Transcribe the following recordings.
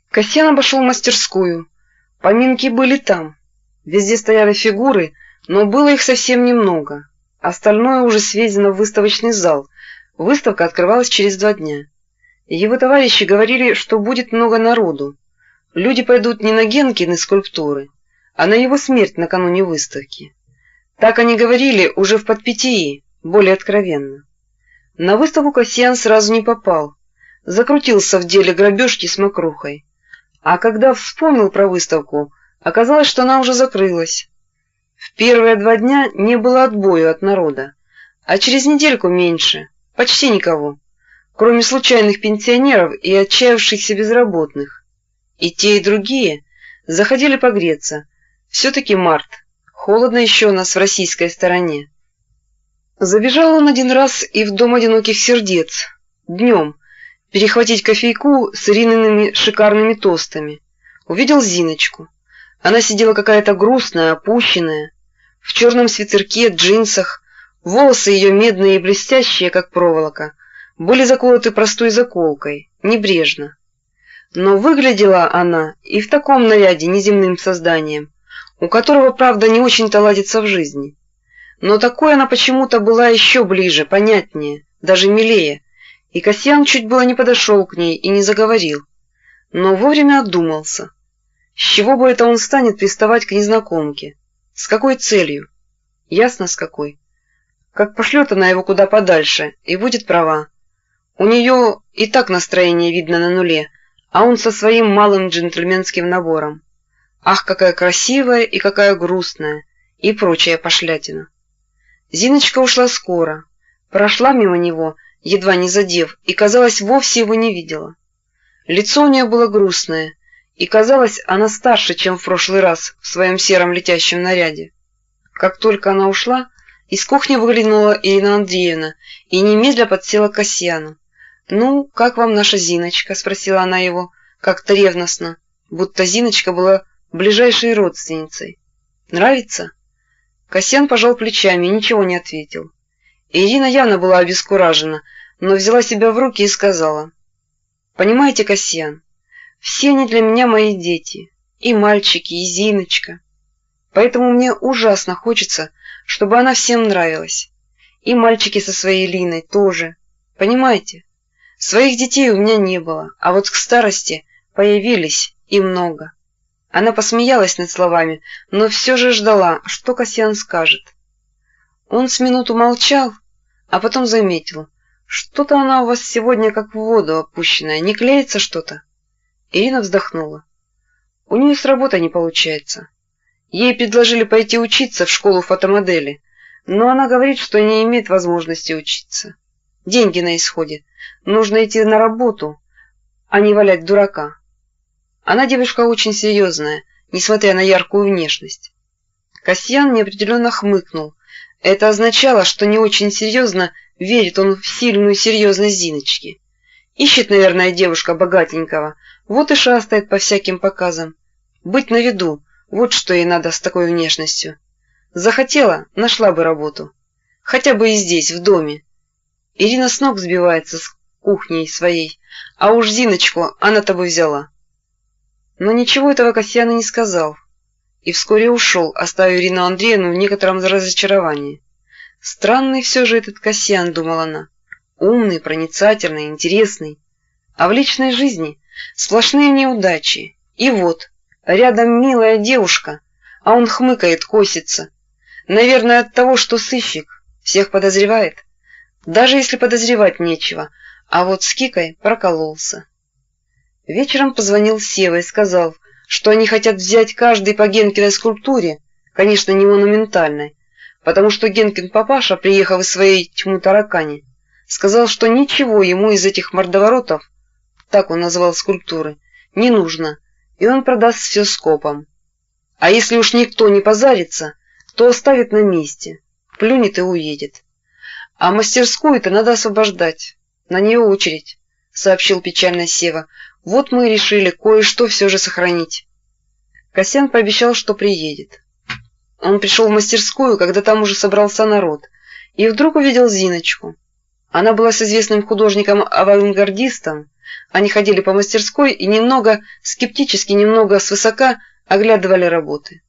Касьян обошел мастерскую. Поминки были там. Везде стояли фигуры, но было их совсем немного. Остальное уже свезено в выставочный зал. Выставка открывалась через 2 дня. Его товарищи говорили, что будет много народу. Люди пойдут не на Генкины скульптуры, а на его смерть накануне выставки. Так они говорили уже в Подпятии, более откровенно. На выставку Касьян сразу не попал. Закрутился в деле грабежки с мокрухой. А когда вспомнил про выставку, оказалось, что она уже закрылась. В первые 2 дня не было отбою от народа, а через недельку меньше, почти никого, кроме случайных пенсионеров и отчаявшихся безработных. И те, и другие заходили погреться. Все-таки март, холодно еще у нас в российской стороне. Забежал он один раз и в дом одиноких сердец, днем, перехватить кофейку с Ириниными шикарными тостами. Увидел Зиночку. Она сидела какая-то грустная, опущенная, в черном свитерке, джинсах, волосы ее медные и блестящие, как проволока, были заколоты простой заколкой, небрежно. Но выглядела она и в таком наряде неземным созданием, у которого, правда, не очень-то ладится в жизни. Но такой она почему-то была еще ближе, понятнее, даже милее, и Касьян чуть было не подошел к ней и не заговорил, но вовремя отдумался. С чего бы это он станет приставать к незнакомке? С какой целью? Ясно, с какой. Как пошлет она его куда подальше, и будет права. У нее и так настроение видно на нуле, а он со своим малым джентльменским набором. Ах, какая красивая и какая грустная, и прочая пошлятина. Зиночка ушла скоро, прошла мимо него, едва не задев, и, казалось, вовсе его не видела. Лицо у нее было грустное, и, казалось, она старше, чем в прошлый раз в своем сером летящем наряде. Как только она ушла, из кухни выглянула Ирина Андреевна и немедля подсела к Касьяну. — Ну, как вам наша Зиночка? — спросила она его, как-то ревностно, будто Зиночка была ближайшей родственницей. — Нравится? Касьян пожал плечами и ничего не ответил. Ирина явно была обескуражена, но взяла себя в руки и сказала: — Понимаете, Касьян, все они для меня мои дети, и мальчики, и Зиночка. Поэтому мне ужасно хочется, чтобы она всем нравилась. И мальчики со своей Линой тоже. Понимаете? Своих детей у меня не было, а вот к старости появились и много. Она посмеялась над словами, но все же ждала, что Касьян скажет. Он с минуту молчал, а потом заметил: что-то она у вас сегодня как в воду опущенная, не клеится что-то? Ирина вздохнула. У нее с работой не получается. Ей предложили пойти учиться в школу фотомодели, но она говорит, что не имеет возможности учиться. Деньги на исходе. Нужно идти на работу, а не валять дурака. Она девушка очень серьезная, несмотря на яркую внешность. Касьян неопределенно хмыкнул. Это означало, что не очень серьезно верит он в сильную серьезность Зиночки. Ищет, наверное, девушка богатенького, вот и шастает по всяким показам. Быть на виду, вот что ей надо с такой внешностью. Захотела, нашла бы работу. Хотя бы и здесь, в доме. Ирина с ног сбивается с кухней своей, а уж Зиночку она-то бы взяла. Но ничего этого Касьян не сказал, и вскоре ушел, оставив Ирину Андреевну в некотором разочаровании. Странный все же этот Касьян, думала она, умный, проницательный, интересный, а в личной жизни сплошные неудачи. И вот, рядом милая девушка, а он хмыкает, косится. Наверное, от того, что сыщик, всех подозревает. Даже если подозревать нечего, а вот с Кикой прокололся. Вечером позвонил Сева и сказал, что они хотят взять каждый по Генкиной скульптуре, конечно, не монументальной, потому что Генкин папаша, приехав из своей тьму таракани, сказал, что ничего ему из этих мордоворотов, так он назвал скульптуры, не нужно, и он продаст все скопом. А если уж никто не позарится, то оставит на месте, плюнет и уедет. А мастерскую-то надо освобождать, на нее очередь, — сообщил печально Сева. Вот мы и решили кое-что все же сохранить. Касьян пообещал, что приедет. Он пришел в мастерскую, когда там уже собрался народ, и вдруг увидел Зиночку. Она была с известным художником-авангардистом, Они ходили по мастерской и немного скептически, немного свысока оглядывали работы.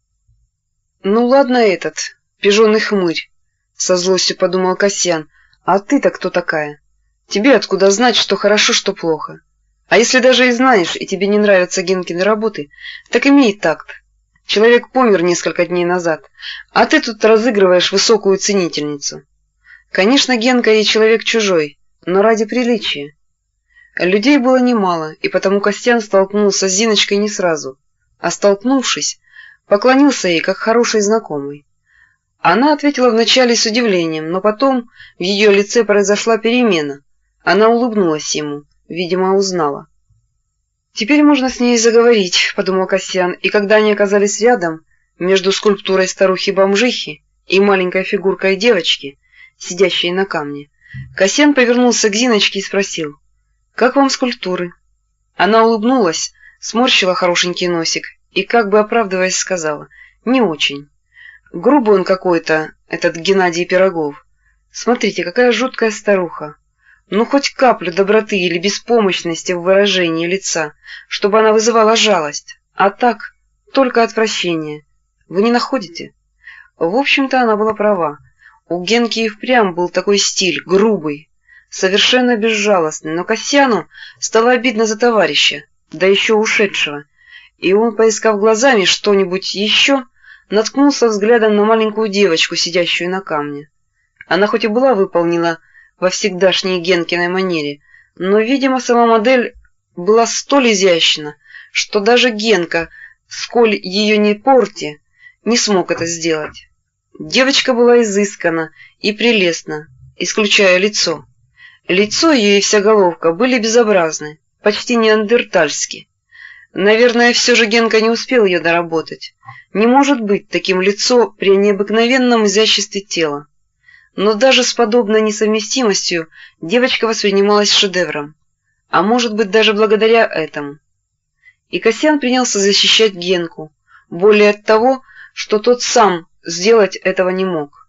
«Ну ладно этот, пижонный хмырь», — со злостью подумал Касьян, — «а ты-то кто такая? Тебе откуда знать, что хорошо, что плохо? А если даже и знаешь, и тебе не нравятся Генкины работы, так имей такт. Человек помер несколько дней назад, а ты тут разыгрываешь высокую ценительницу. Конечно, Генка и человек чужой, но ради приличия». Людей было немало, и потому Костян столкнулся с Зиночкой не сразу, а столкнувшись, поклонился ей как хороший знакомый. Она ответила вначале с удивлением, но потом в ее лице произошла перемена. Она улыбнулась ему, видимо, узнала. «Теперь можно с ней заговорить», — подумал Костян, и когда они оказались рядом, между скульптурой старухи-бомжихи и маленькой фигуркой девочки, сидящей на камне, Костян повернулся к Зиночке и спросил: «Как вам скульптуры?» Она улыбнулась, сморщила хорошенький носик и, как бы оправдываясь, сказала: «Не очень. Грубый он какой-то, этот Геннадий Пирогов. Смотрите, какая жуткая старуха. Ну, хоть каплю доброты или беспомощности в выражении лица, чтобы она вызывала жалость. А так, только отвращение. Вы не находите?» В общем-то, она была права. У Генки и впрямь был такой стиль, грубый, совершенно безжалостный, но Касьяну стало обидно за товарища, да еще ушедшего, и он, поискав глазами что-нибудь еще, наткнулся взглядом на маленькую девочку, сидящую на камне. Она хоть и была выполнена во всегдашней Генкиной манере, но, видимо, сама модель была столь изящна, что даже Генка, сколь ее не порти, не смог это сделать. Девочка была изысканна и прелестна, исключая лицо. Лицо ее и вся головка были безобразны, почти неандертальски. Наверное, все же Генка не успел ее доработать. Не может быть таким лицо при необыкновенном изяществе тела. Но даже с подобной несовместимостью девочка воспринималась шедевром, а может быть даже благодаря этому. И Касьян принялся защищать Генку, более от того, что тот сам сделать этого не мог.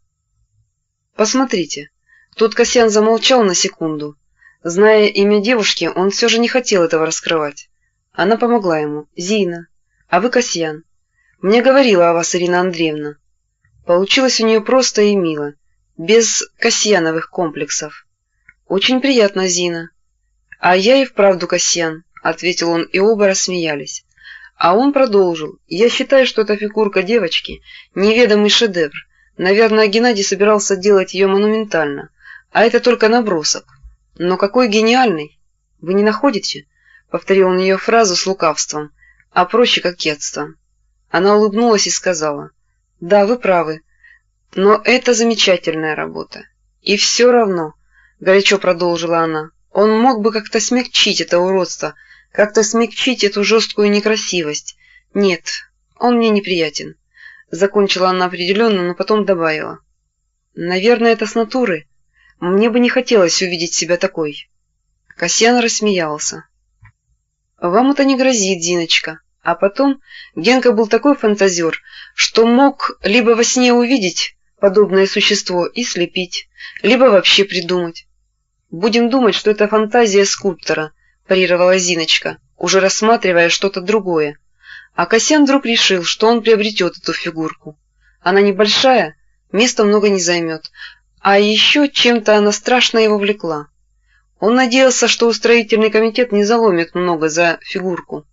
«Посмотрите». Тут Касьян замолчал на секунду. Зная имя девушки, он все же не хотел этого раскрывать. Она помогла ему. «Зина. А вы Касьян. Мне говорила о вас Ирина Андреевна». Получилось у нее просто и мило, без касьяновых комплексов. «Очень приятно, Зина». «А я и вправду Касьян», — ответил он, и оба рассмеялись. А он продолжил: «Я считаю, что эта фигурка девочки — неведомый шедевр. Наверное, Геннадий собирался делать ее монументально, а это только набросок. Но какой гениальный! Вы не находите?» — повторил он ее фразу с лукавством, а проще кокетством. Она улыбнулась и сказала: «Да, вы правы, но это замечательная работа. И все равно, — горячо продолжила она, — он мог бы как-то смягчить это уродство, как-то смягчить эту жесткую некрасивость. Нет, он мне неприятен». Закончила она определенно, но потом добавила: «Наверное, это с натуры. Мне бы не хотелось увидеть себя такой». Касьян рассмеялся. «Вам это не грозит, Зиночка». А потом Генка был такой фантазер, что мог либо во сне увидеть подобное существо и слепить, либо вообще придумать. «Будем думать, что это фантазия скульптора», — парировала Зиночка, уже рассматривая что-то другое. А Касьян вдруг решил, что он приобретет эту фигурку. Она небольшая, места много не займет, а еще чем-то она страшно его влекла. Он надеялся, что устроительный комитет не заломит много за фигурку.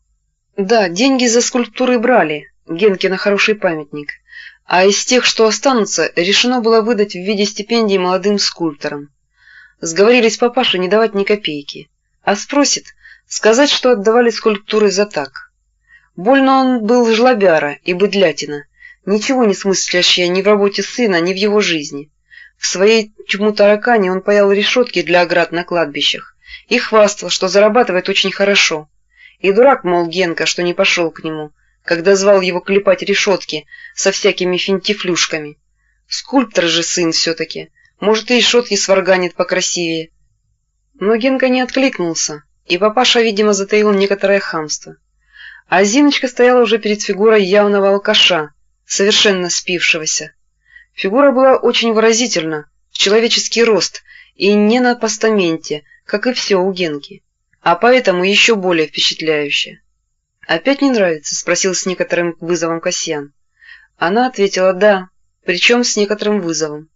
Да, деньги за скульптуры брали, Генкина хороший памятник, а из тех, что останутся, решено было выдать в виде стипендий молодым скульпторам. Сговорились папаша не давать ни копейки, а спросит, сказать, что отдавали скульптуры за так. Больно он был жлобяра и быдлятина, ничего не смыслящая ни в работе сына, ни в его жизни. В своей чему-таракане он паял решетки для оград на кладбищах и хвастал, что зарабатывает очень хорошо. И дурак, мол, Генка, что не пошел к нему, когда звал его клепать решетки со всякими финтифлюшками. Скульптор же сын все-таки, может, и решетки сварганит покрасивее. Но Генка не откликнулся, и папаша, видимо, затаил некоторое хамство. А Зиночка стояла уже перед фигурой явного алкаша, совершенно спившегося. Фигура была очень выразительна, в человеческий рост, и не на постаменте, как и все у Генки. а поэтому еще более впечатляюще. «Опять не нравится?» — спросил с некоторым вызовом Касьян. Она ответила «да», причем с некоторым вызовом.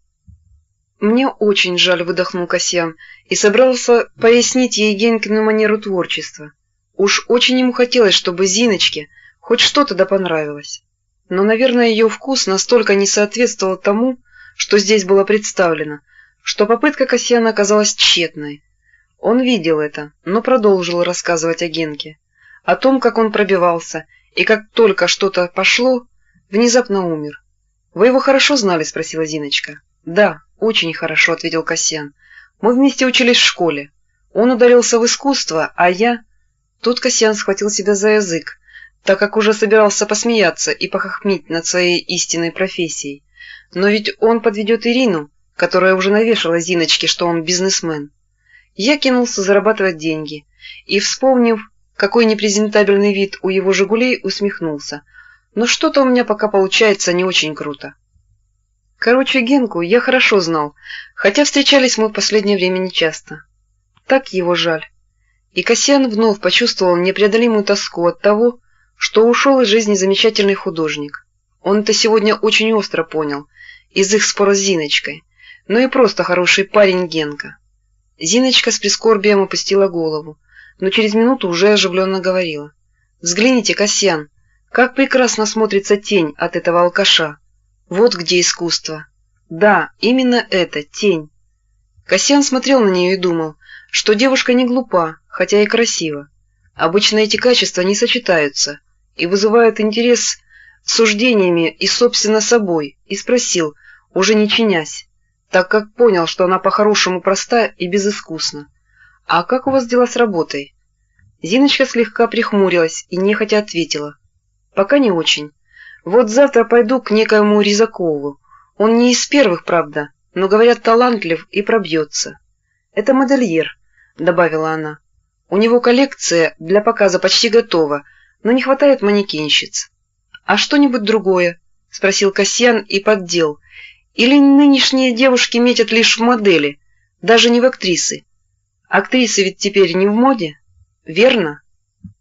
«Мне очень жаль», — выдохнул Касьян и собрался пояснить ей Генкину манеру творчества. Уж очень ему хотелось, чтобы Зиночке хоть что-то да понравилось. Но, наверное, ее вкус настолько не соответствовал тому, что здесь было представлено, что попытка Касьяна оказалась тщетной. Он видел это, но продолжил рассказывать о Генке, о том, как он пробивался, и как только что-то пошло, внезапно умер. «Вы его хорошо знали?» — спросила Зиночка. «Да, очень хорошо», — ответил Касьян. «Мы вместе учились в школе. Он ударился в искусство, а я...» Тут Касьян схватил себя за язык, так как уже собирался посмеяться и похохмить над своей истинной профессией. Но ведь он подведет Ирину, которая уже навешала Зиночке, что он бизнесмен. Я кинулся зарабатывать деньги и, вспомнив, какой непрезентабельный вид у его «Жигулей», усмехнулся. Но что-то у меня пока получается не очень круто. Короче, Генку я хорошо знал, хотя встречались мы в последнее время нечасто. Так его жаль. И Касьян вновь почувствовал непреодолимую тоску от того, что ушел из жизни замечательный художник. Он это сегодня очень остро понял из их спора с Зиночкой, но и просто хороший парень Генка. Зиночка с прискорбием опустила голову, но через минуту уже оживленно говорила. «Взгляните, Касьян, как прекрасно смотрится тень от этого алкаша. Вот где искусство. Да, именно это, тень». Касьян смотрел на нее и думал, что девушка не глупа, хотя и красива. Обычно эти качества не сочетаются и вызывают интерес суждениями и, собственно, собой, и спросил, уже не чинясь, так как понял, что она по-хорошему проста и безыскусна. «А как у вас дела с работой?» Зиночка слегка прихмурилась и нехотя ответила. «Пока не очень. Вот завтра пойду к некоему Резакову. Он не из первых, правда, но, говорят, талантлив и пробьется. Это модельер», — добавила она. «У него коллекция для показа почти готова, но не хватает манекенщиц». «А что-нибудь другое?» — спросил Касьян и поддел. «Или нынешние девушки метят лишь в модели, даже не в актрисы? Актрисы ведь теперь не в моде, верно?»